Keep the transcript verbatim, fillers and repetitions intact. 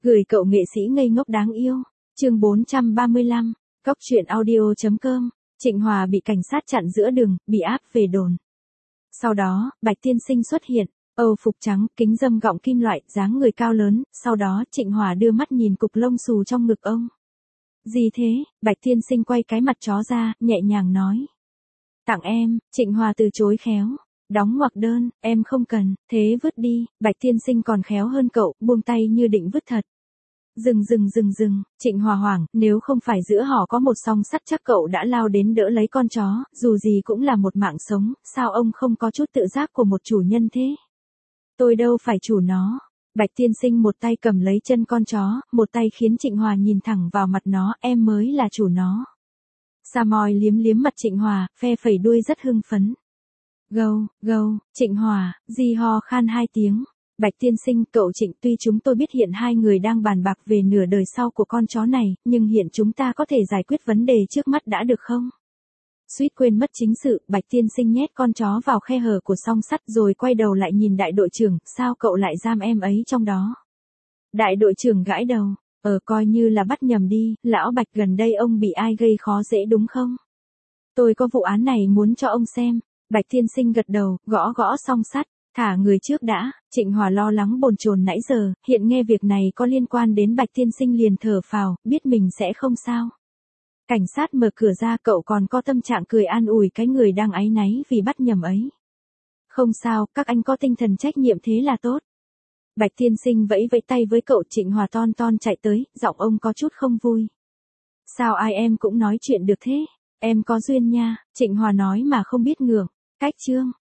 Gửi cậu nghệ sĩ ngây ngốc đáng yêu. Chương bốn trăm ba mươi lăm, Cóc truyện audio chấm com. Trịnh Hòa bị cảnh sát chặn giữa đường, bị áp về đồn. Sau đó, Bạch Tiên Sinh xuất hiện, Âu phục trắng, kính râm gọng kim loại, dáng người cao lớn, sau đó Trịnh Hòa đưa mắt nhìn cục lông xù trong ngực ông. Gì thế? Bạch Tiên Sinh quay cái mặt chó ra, nhẹ nhàng nói. Tặng em. Trịnh Hòa từ chối khéo. Đóng ngoặc đơn, em không cần, thế vứt đi. Bạch Tiên Sinh còn khéo hơn cậu, buông tay như định vứt thật. Dừng dừng dừng dừng, Trịnh Hòa hoảng, nếu không phải giữa họ có một song sắt chắc cậu đã lao đến đỡ lấy con chó, dù gì cũng là một mạng sống, sao ông không có chút tự giác của một chủ nhân thế? Tôi đâu phải chủ nó. Bạch Tiên Sinh một tay cầm lấy chân con chó, một tay khiến Trịnh Hòa nhìn thẳng vào mặt nó, em mới là chủ nó. Samoy liếm liếm mặt Trịnh Hòa, phe phẩy đuôi rất hưng phấn. Gâu, gâu, Trịnh Hòa, di ho khan hai tiếng. Bạch Tiên Sinh, cậu Trịnh, tuy chúng tôi biết hiện hai người đang bàn bạc về nửa đời sau của con chó này, nhưng hiện chúng ta có thể giải quyết vấn đề trước mắt đã được không? Suýt quên mất chính sự, Bạch Tiên Sinh nhét con chó vào khe hở của song sắt rồi quay đầu lại nhìn đại đội trưởng, sao cậu lại giam em ấy trong đó? Đại đội trưởng gãi đầu, ờ coi như là bắt nhầm đi, lão Bạch gần đây ông bị ai gây khó dễ đúng không? Tôi có vụ án này muốn cho ông xem. Bạch Tiên Sinh gật đầu, gõ gõ song sắt. Thả người trước đã. Trịnh Hòa lo lắng bồn chồn nãy giờ, hiện nghe việc này có liên quan đến Bạch Tiên Sinh liền thở phào, biết mình sẽ không sao. Cảnh sát mở cửa ra, cậu còn có tâm trạng cười an ủi cái người đang áy náy vì bắt nhầm ấy. Không sao, các anh có tinh thần trách nhiệm thế là tốt. Bạch Tiên Sinh vẫy vẫy tay với cậu. Trịnh Hòa ton ton chạy tới, giọng ông có chút không vui. Sao ai em cũng nói chuyện được thế? Em có duyên nha. Trịnh Hòa nói mà không biết ngượng. Cách chương.